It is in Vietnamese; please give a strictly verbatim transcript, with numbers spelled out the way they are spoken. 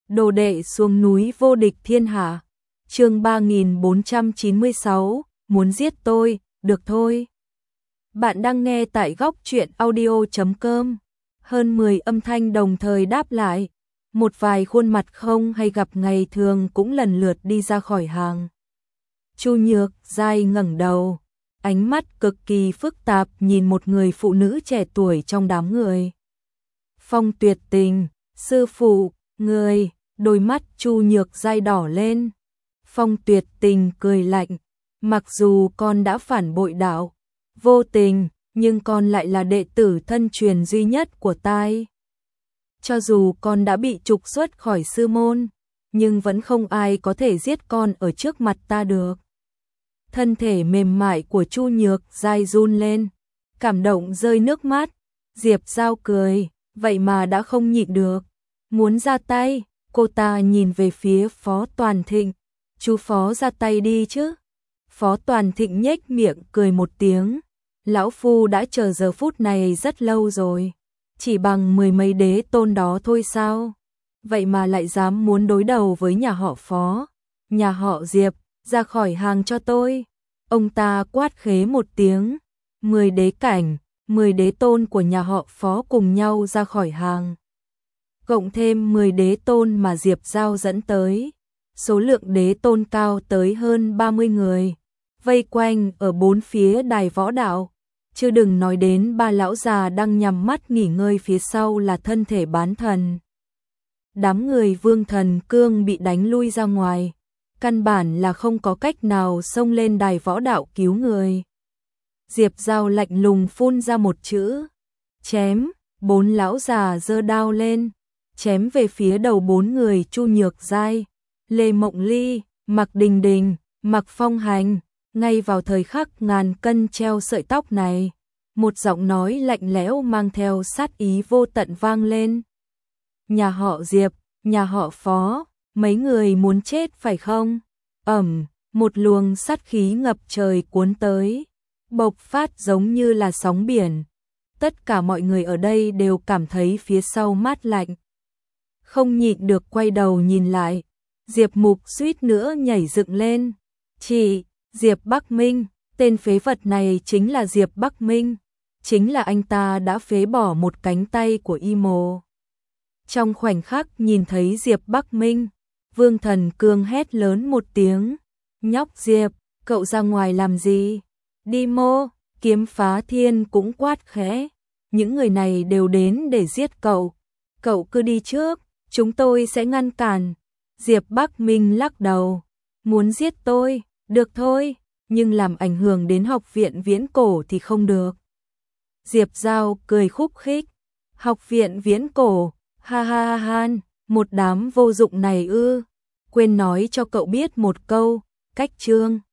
Đồ đệ xuống núi vô địch thiên hạ. Chương ba nghìn bốn trăm chín mươi sáu, muốn giết tôi, được thôi. Bạn đang nghe tại góc truyện audio chấm com. Hơn mười âm thanh đồng thời đáp lại. Một vài khuôn mặt không hay gặp ngày thường cũng lần lượt đi ra khỏi hàng. Chu Nhược Giai ngẩng đầu, ánh mắt cực kỳ phức tạp nhìn một người phụ nữ trẻ tuổi trong đám người. Phong Tuyệt Tình, sư phụ, người, đôi mắt Chu Nhược Giai đỏ lên. Phong Tuyệt Tình cười lạnh, mặc dù con đã phản bội đạo, vô tình, nhưng con lại là đệ tử thân truyền duy nhất của tai. Cho dù con đã bị trục xuất khỏi sư môn, nhưng vẫn không ai có thể giết con ở trước mặt ta được. Thân thể mềm mại của Chu Nhược Giai run lên, cảm động rơi nước mắt. Diệp Giao cười, vậy mà đã không nhịn được, muốn ra tay. Cô ta nhìn về phía Phó Toàn Thịnh, chú Phó ra tay đi chứ. Phó Toàn Thịnh nhếch miệng cười một tiếng, lão phu đã chờ giờ phút này rất lâu rồi, chỉ bằng mười mấy đế tôn đó thôi sao? Vậy mà lại dám muốn đối đầu với nhà họ Phó, nhà họ Diệp, ra khỏi hàng cho tôi. Ông ta quát khế một tiếng, mười đế cảnh, mười đế tôn của nhà họ Phó cùng nhau ra khỏi hàng. Cộng thêm mười đế tôn mà Diệp Giao dẫn tới, số lượng đế tôn cao tới hơn ba mươi người, vây quanh ở bốn phía đài võ đạo. Chứ đừng nói đến ba lão già đang nhắm mắt nghỉ ngơi phía sau là thân thể bán thần. Đám người Vương Thần Cương bị đánh lui ra ngoài, căn bản là không có cách nào xông lên đài võ đạo cứu người. Diệp Giao lạnh lùng phun ra một chữ, chém. Bốn lão già giơ đao lên, chém về phía đầu bốn người Chu Nhược Giai, Lê Mộng Ly, Mạc Đình Đình, Mạc Phong Hành. Ngay vào thời khắc ngàn cân treo sợi tóc này, một giọng nói lạnh lẽo mang theo sát ý vô tận vang lên. Nhà họ Diệp, nhà họ Phó, mấy người muốn chết phải không? Ầm, một luồng sát khí ngập trời cuốn tới, bộc phát giống như là sóng biển. Tất cả mọi người ở đây đều cảm thấy phía sau mát lạnh. Không nhịn được quay đầu nhìn lại, Diệp Mục suýt nữa nhảy dựng lên. Chị, Diệp Bắc Minh, tên phế vật này chính là Diệp Bắc Minh, chính là anh ta đã phế bỏ một cánh tay của Y Mộ. Trong khoảnh khắc nhìn thấy Diệp Bắc Minh, Vương Thần Cương hét lớn một tiếng, nhóc Diệp, cậu ra ngoài làm gì? Đi mô, Kiếm Phá Thiên cũng quát khẽ, những người này đều đến để giết cậu, cậu cứ đi trước, chúng tôi sẽ ngăn cản. Diệp Bắc Minh lắc đầu, muốn giết tôi, được thôi, nhưng làm ảnh hưởng đến Học viện Viễn Cổ thì không được. Diệp Giao cười khúc khích, Học viện Viễn Cổ, ha ha ha ha, một đám vô dụng này ư, quên nói cho cậu biết một câu, cách chương.